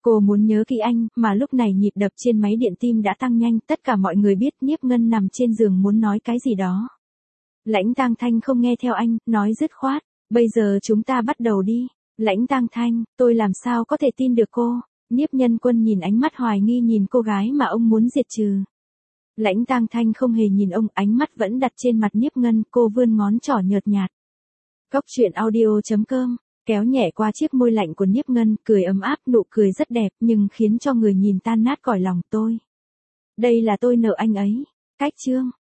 Cô muốn nhớ kỹ anh, mà lúc này nhịp đập trên máy điện tim đã tăng nhanh, tất cả mọi người biết Nhiếp Ngân nằm trên giường muốn nói cái gì đó. Lãnh Tang Thanh không nghe theo anh, nói dứt khoát, bây giờ chúng ta bắt đầu đi. Lãnh Tang Thanh, tôi làm sao có thể tin được cô? Nhiếp Nhân Quân nhìn ánh mắt hoài nghi nhìn cô gái mà ông muốn diệt trừ. Lãnh Tang Thanh không hề nhìn ông, ánh mắt vẫn đặt trên mặt Nhiếp Ngân, cô vươn ngón trỏ nhợt nhạt. Cốc truyện audio.com, kéo nhẹ qua chiếc môi lạnh của Nhiếp Ngân, cười ấm áp, nụ cười rất đẹp nhưng khiến cho người nhìn tan nát cõi lòng tôi. Đây là tôi nợ anh ấy. Cách chương.